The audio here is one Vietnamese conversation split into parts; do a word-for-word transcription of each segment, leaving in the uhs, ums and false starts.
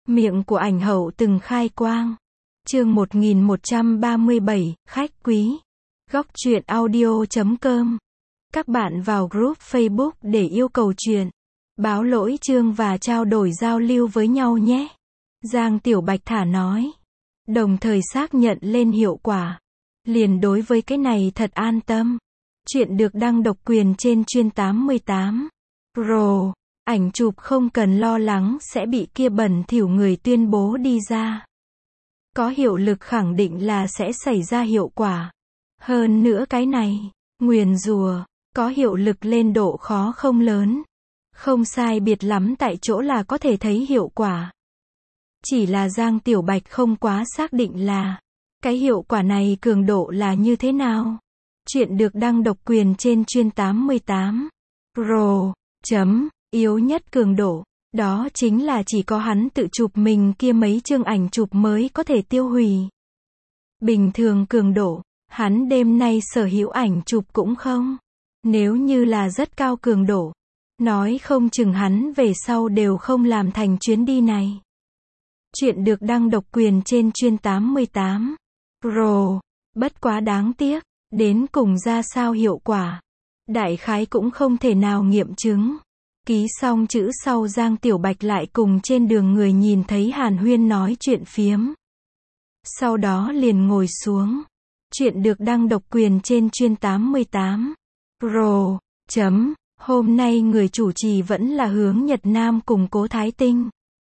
Miệng của ảnh hậu từng khai quang. Chương một nghìn một trăm ba mươi bảy, khách quý. Góc truyện audio chấm com. Các bạn vào group Facebook để yêu cầu truyện, báo lỗi chương và trao đổi giao lưu với nhau nhé. Giang Tiểu Bạch thả nói. Đồng thời xác nhận lên hiệu quả. Liền đối với cái này thật an tâm. Chuyện được đăng độc quyền trên chuyên tám mươi tám. Pro. Ảnh chụp không cần lo lắng sẽ bị kia bẩn thỉu người tuyên bố đi ra. Có hiệu lực khẳng định là sẽ xảy ra hiệu quả. Hơn nữa cái này, nguyền rủa, có hiệu lực lên độ khó không lớn. Không sai biệt lắm tại chỗ là có thể thấy hiệu quả. Chỉ là Giang Tiểu Bạch không quá xác định là cái hiệu quả này cường độ là như thế nào. Chuyện được đăng độc quyền trên chuyên tám mươi tám. Pro. Chấm. Yếu nhất cường độ. Đó chính là chỉ có hắn tự chụp mình kia mấy chương ảnh chụp mới có thể tiêu hủy. Bình thường cường độ, hắn đêm nay sở hữu ảnh chụp cũng không. Nếu như là rất cao cường độ, nói không chừng hắn về sau đều không làm thành chuyến đi này. Chuyện được đăng độc quyền trên chuyên tám mươi tám. Pro. Bất quá đáng tiếc, đến cùng ra sao hiệu quả. Đại khái cũng không thể nào nghiệm chứng. Ký xong chữ sau Giang Tiểu Bạch lại cùng trên đường người nhìn thấy Hàn Huyên nói chuyện phiếm. Sau đó liền ngồi xuống. Chuyện được đăng độc quyền trên chuyên tám mươi tám. Pro. Chấm. Hôm nay người chủ trì vẫn là Hướng Nhật Nam cùng Cố Thái Tinh.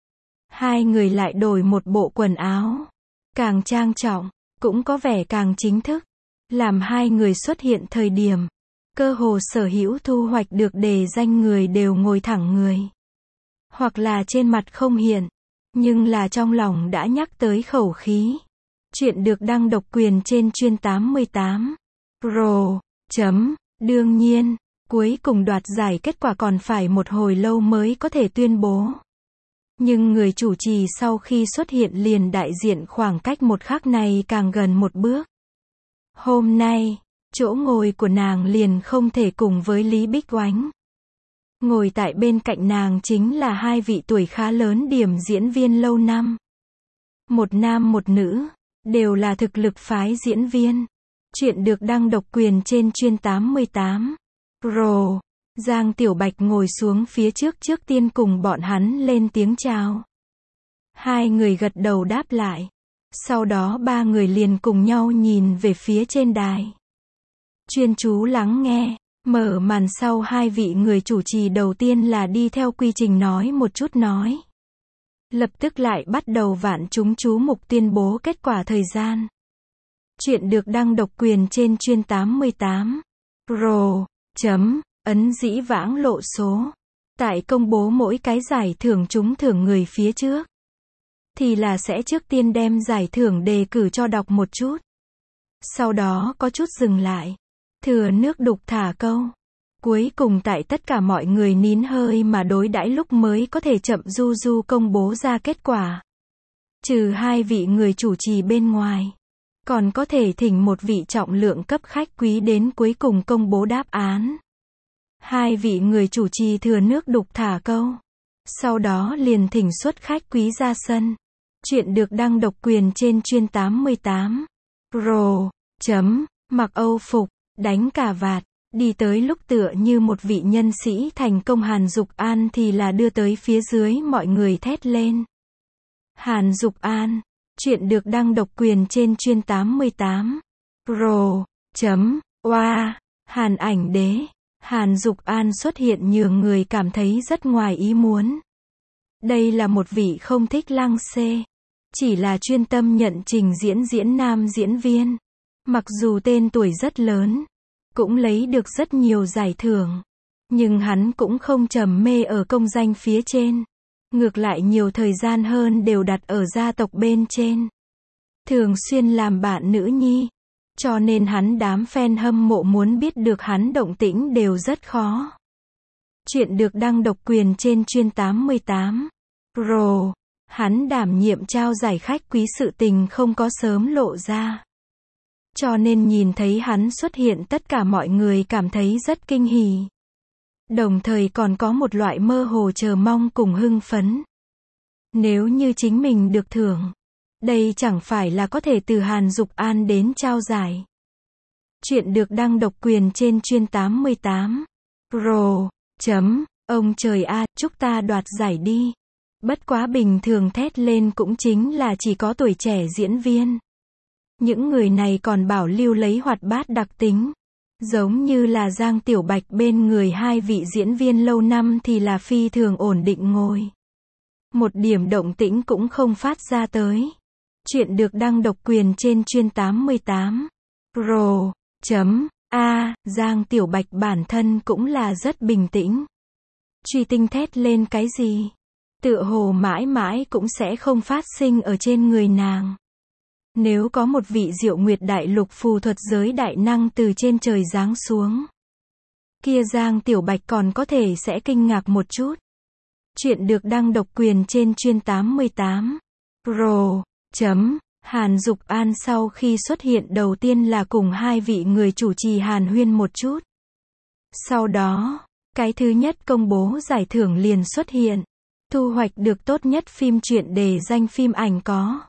Hai người lại đổi một bộ quần áo. Càng trang trọng, cũng có vẻ càng chính thức. Làm hai người xuất hiện thời điểm. Cơ hồ sở hữu thu hoạch được đề danh người đều ngồi thẳng người. Hoặc là trên mặt không hiện. Nhưng là trong lòng đã nhắc tới khẩu khí. Chuyện được đăng độc quyền trên chuyên tám mươi tám. Pro. Chấm. Đương nhiên, cuối cùng đoạt giải kết quả còn phải một hồi lâu mới có thể tuyên bố. Nhưng người chủ trì sau khi xuất hiện liền đại diện khoảng cách một khắc này càng gần một bước. Hôm nay, chỗ ngồi của nàng liền không thể cùng với Lý Bích Oánh. Ngồi tại bên cạnh nàng chính là hai vị tuổi khá lớn điểm diễn viên lâu năm. Một nam một nữ, đều là thực lực phái diễn viên. Chuyện được đăng độc quyền trên chuyên tám mươi tám. Pro. Giang Tiểu Bạch ngồi xuống phía trước trước tiên cùng bọn hắn lên tiếng chào. Hai người gật đầu đáp lại. Sau đó ba người liền cùng nhau nhìn về phía trên đài. Chuyên chú lắng nghe. Mở màn sau hai vị người chủ trì đầu tiên là đi theo quy trình nói một chút nói. Lập tức lại bắt đầu vạn chúng chú mục tuyên bố kết quả thời gian. Chuyện được đăng độc quyền trên chuyên tám mươi tám. Pro. Chấm. Ấn dĩ vãng lộ số. Tại công bố mỗi cái giải thưởng trúng thưởng người phía trước. Thì là sẽ trước tiên đem giải thưởng đề cử cho đọc một chút. Sau đó có chút dừng lại. Thừa nước đục thả câu. Cuối cùng tại tất cả mọi người nín hơi mà đối đãi lúc mới có thể chậm du du công bố ra kết quả. Trừ hai vị người chủ trì bên ngoài. Còn có thể thỉnh một vị trọng lượng cấp khách quý đến cuối cùng công bố đáp án. Hai vị người chủ trì thừa nước đục thả câu. Sau đó liền thỉnh xuất khách quý ra sân. Chuyện được đăng độc quyền trên chuyên tám mươi tám. Pro. Chấm. Mặc Âu phục, đánh cà vạt, đi tới lúc tựa như một vị nhân sĩ thành công Hàn Dục An thì là đưa tới phía dưới mọi người thét lên. Hàn Dục An. Chuyện được đăng độc quyền trên chuyên tám mươi tám. Pro. Chấm. Oa. Hàn ảnh đế. Hàn Dục An xuất hiện nhường người cảm thấy rất ngoài ý muốn. Đây là một vị không thích lăng xê. Chỉ là chuyên tâm nhận trình diễn diễn nam diễn viên. Mặc dù tên tuổi rất lớn. Cũng lấy được rất nhiều giải thưởng. Nhưng hắn cũng không trầm mê ở công danh phía trên. Ngược lại nhiều thời gian hơn đều đặt ở gia tộc bên trên. Thường xuyên làm bạn nữ nhi. Cho nên hắn đám fan hâm mộ muốn biết được hắn động tĩnh đều rất khó. Chuyện được đăng độc quyền trên chuyên tám mươi tám. Pro. Hắn đảm nhiệm trao giải khách quý sự tình không có sớm lộ ra. Cho nên nhìn thấy hắn xuất hiện tất cả mọi người cảm thấy rất kinh hỉ. Đồng thời còn có một loại mơ hồ chờ mong cùng hưng phấn. Nếu như chính mình được thưởng, đây chẳng phải là có thể từ Hàn Dục An đến trao giải. Chuyện được đăng độc quyền trên chuyên tám mươi tám. Pro. Chấm. Ông trời a, chúc ta đoạt giải đi. Bất quá bình thường thét lên cũng chính là chỉ có tuổi trẻ diễn viên. Những người này còn bảo lưu lấy hoạt bát đặc tính. Giống như là Giang Tiểu Bạch bên người hai vị diễn viên lâu năm thì là phi thường ổn định ngồi. Một điểm động tĩnh cũng không phát ra tới. Chuyện được đăng độc quyền trên chuyên tám mươi tám. Pro. Chấm. A, Giang Tiểu Bạch bản thân cũng là rất bình tĩnh. Truy tinh thét lên cái gì? Tựa hồ mãi mãi cũng sẽ không phát sinh ở trên người nàng. Nếu có một vị Diệu Nguyệt Đại Lục phù thuật giới đại năng từ trên trời giáng xuống, kia Giang Tiểu Bạch còn có thể sẽ kinh ngạc một chút. Chuyện được đăng độc quyền trên chuyên tám mươi tám. Pro. Chấm. Hàn Dục An sau khi xuất hiện đầu tiên là cùng hai vị người chủ trì hàn huyên một chút. Sau đó, cái thứ nhất công bố giải thưởng liền xuất hiện. Thu hoạch được tốt nhất phim truyện đề danh phim ảnh có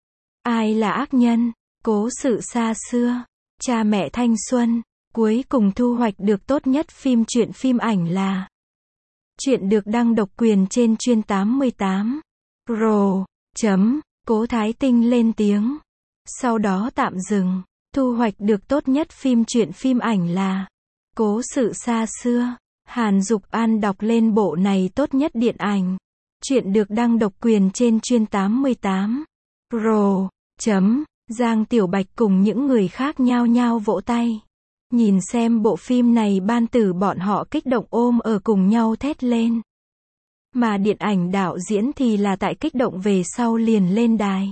Ai là ác nhân, Cố sự xa xưa, Cha mẹ thanh xuân. Cuối cùng thu hoạch được tốt nhất phim truyện phim ảnh là Chuyện được đăng độc quyền trên chuyên tám mươi tám. Pro. Chấm. Cố Thái Tinh lên tiếng. Sau đó tạm dừng. Thu hoạch được tốt nhất phim truyện phim ảnh là Cố sự xa xưa. Hàn Dục An đọc lên bộ này tốt nhất điện ảnh. Chuyện được đăng độc quyền trên chuyên tám mươi tám. Pro. Chấm. Giang Tiểu Bạch cùng những người khác nhao nhao vỗ tay. Nhìn xem bộ phim này ban tử bọn họ kích động ôm ở cùng nhau thét lên. Mà điện ảnh đạo diễn thì là tại kích động về sau liền lên đài.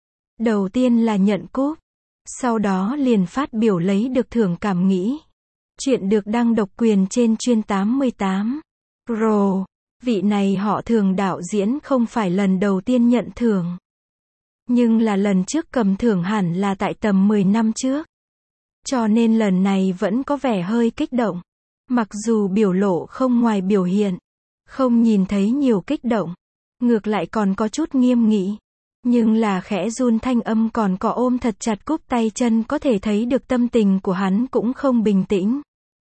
Đầu tiên là nhận cúp. Sau đó liền phát biểu lấy được thưởng cảm nghĩ. Chuyện được đăng độc quyền trên chuyên tám mươi tám. Pro. Vị này họ Thường đạo diễn không phải lần đầu tiên nhận thưởng. Nhưng là lần trước cầm thưởng hẳn là tại tầm mười năm trước. Cho nên lần này vẫn có vẻ hơi kích động. Mặc dù biểu lộ không ngoài biểu hiện. Không nhìn thấy nhiều kích động. Ngược lại còn có chút nghiêm nghị. Nhưng là khẽ run thanh âm còn có ôm thật chặt cúp tay chân có thể thấy được tâm tình của hắn cũng không bình tĩnh.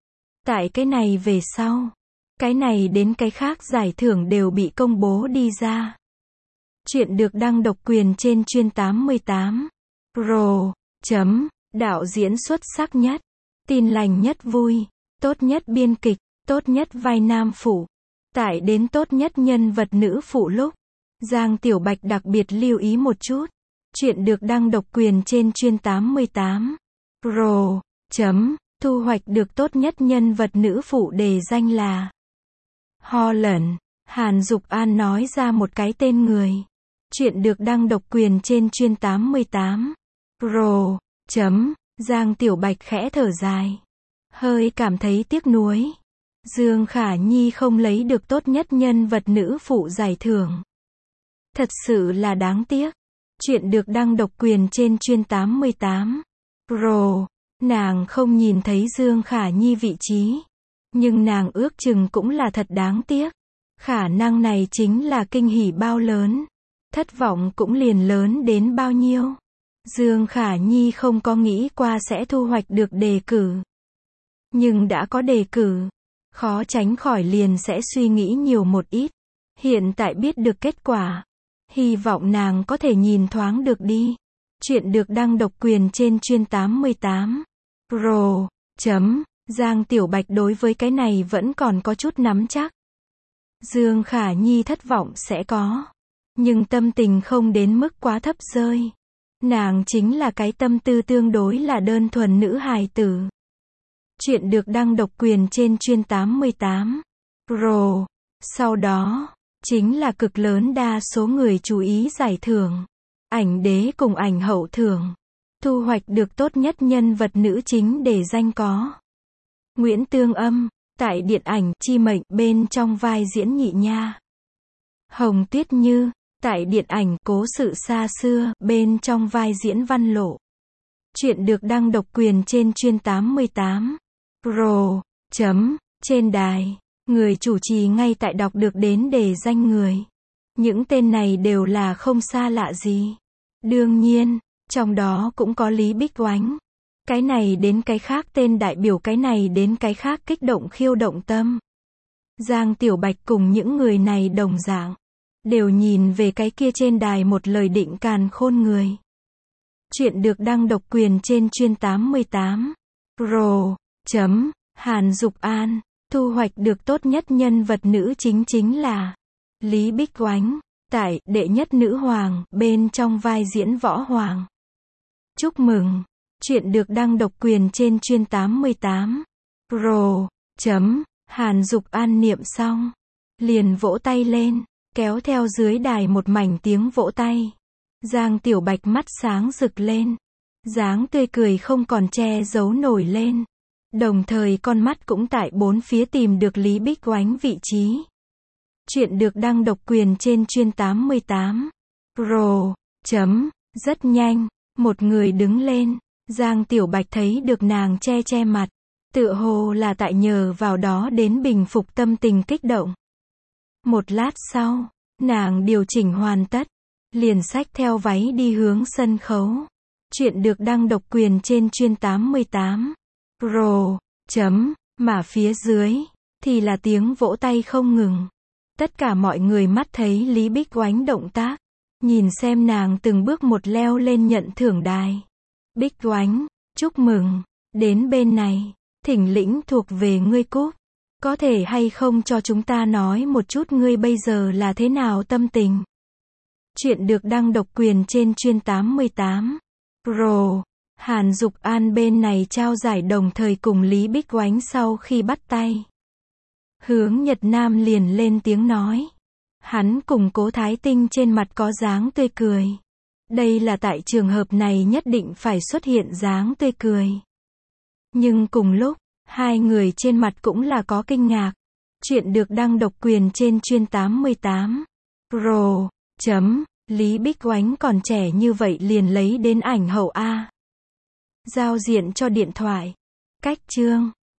Tại cái này về sau. Cái này đến cái khác giải thưởng đều bị công bố đi ra. Chuyện được đăng độc quyền trên chuyên tám mươi tám. Pro. Chấm. Đạo diễn xuất sắc nhất. Tin lành nhất vui. Tốt nhất biên kịch. Tốt nhất vai nam phụ. Tại đến tốt nhất nhân vật nữ phụ lúc. Giang Tiểu Bạch đặc biệt lưu ý một chút. Chuyện được đăng độc quyền trên chuyên tám mươi tám. Pro. Chấm. Thu hoạch được tốt nhất nhân vật nữ phụ đề danh là Holland. Hàn Dục An nói ra một cái tên người. Chuyện được đăng độc quyền trên chuyên tám mươi tám. Pro. Chấm. Giang Tiểu Bạch khẽ thở dài. Hơi cảm thấy tiếc nuối. Dương Khả Nhi không lấy được tốt nhất nhân vật nữ phụ giải thưởng. Thật sự là đáng tiếc. Chuyện được đăng độc quyền trên chuyên tám mươi tám. Pro. Nàng không nhìn thấy Dương Khả Nhi vị trí. Nhưng nàng ước chừng cũng là thật đáng tiếc. Khả năng này chính là kinh hỉ bao lớn. Thất vọng cũng liền lớn đến bao nhiêu. Dương Khả Nhi không có nghĩ qua sẽ thu hoạch được đề cử. Nhưng đã có đề cử. Khó tránh khỏi liền sẽ suy nghĩ nhiều một ít. Hiện tại biết được kết quả. Hy vọng nàng có thể nhìn thoáng được đi. Chuyện được đăng độc quyền trên chuyên tám mươi tám. Pro. Chấm. Giang Tiểu Bạch đối với cái này vẫn còn có chút nắm chắc. Dương Khả Nhi thất vọng sẽ có. Nhưng tâm tình không đến mức quá thấp rơi. Nàng chính là cái tâm tư tương đối là đơn thuần nữ hài tử. Chuyện được đăng độc quyền trên chuyên tám mươi tám. Pro. Sau đó, chính là cực lớn đa số người chú ý giải thưởng. Ảnh đế cùng ảnh hậu thưởng. Thu hoạch được tốt nhất nhân vật nữ chính để danh có Nguyễn Tương Âm, tại điện ảnh Chi Mệnh bên trong vai diễn Nhị Nha. Hồng Tuyết Như, tại điện ảnh Cố sự xa xưa bên trong vai diễn Văn Lộ. Chuyện được đăng độc quyền trên chuyên tám mươi tám. Pro. Chấm. Trên đài, người chủ trì ngay tại đọc được đến đề danh người. Những tên này đều là không xa lạ gì. Đương nhiên, trong đó cũng có Lý Bích Oánh. Cái này đến cái khác tên đại biểu cái này đến cái khác kích động khiêu động tâm. Giang Tiểu Bạch cùng những người này đồng dạng. Đều nhìn về cái kia trên đài một lời định càn khôn người. Chuyện được đăng độc quyền trên chuyên tám mươi tám. Pro. Chấm. Hàn Dục An. Thu hoạch được tốt nhất nhân vật nữ chính chính là Lý Bích Oánh. Tại đệ nhất nữ hoàng bên trong vai diễn võ hoàng. Chúc mừng. Chuyện được đăng độc quyền trên chuyên tám mươi tám. Pro. Chấm. Hàn Dục An niệm xong. Liền vỗ tay lên. Kéo theo dưới đài một mảnh tiếng vỗ tay. Giang Tiểu Bạch mắt sáng rực lên. Dáng tươi cười không còn che giấu nổi lên. Đồng thời con mắt cũng tại bốn phía tìm được Lý Bích Oánh vị trí. Chuyện được đăng độc quyền trên chuyên tám mươi tám. Pro. Chấm. Rất nhanh. Một người đứng lên. Giang Tiểu Bạch thấy được nàng che che mặt. Tựa hồ là tại nhờ vào đó đến bình phục tâm tình kích động. Một lát sau, nàng điều chỉnh hoàn tất. Liền xách theo váy đi hướng sân khấu. Chuyện được đăng độc quyền trên chuyên tám mươi tám. Pro. Chấm. Mà phía dưới, thì là tiếng vỗ tay không ngừng. Tất cả mọi người mắt thấy Lý Bích Oánh động tác. Nhìn xem nàng từng bước một leo lên nhận thưởng đài. Bích Oánh, chúc mừng. Đến bên này, thỉnh lĩnh thuộc về ngươi cúp. Có thể hay không cho chúng ta nói một chút ngươi bây giờ là thế nào tâm tình? Chuyện được đăng độc quyền trên chuyên tám mươi tám. Pro. Hàn Dục An bên này trao giải đồng thời cùng Lý Bích Oánh sau khi bắt tay. Hướng Nhật Nam liền lên tiếng nói. Hắn cùng Cố Thái Tinh trên mặt có dáng tươi cười. Đây là tại trường hợp này nhất định phải xuất hiện dáng tươi cười. Nhưng cùng lúc, hai người trên mặt cũng là có kinh ngạc. Chuyện được đăng độc quyền trên chuyên tám mươi tám. Pro. Chấm. Lý Bích Oánh còn trẻ như vậy liền lấy đến ảnh hậu A. Giao diện cho điện thoại. Cách chương.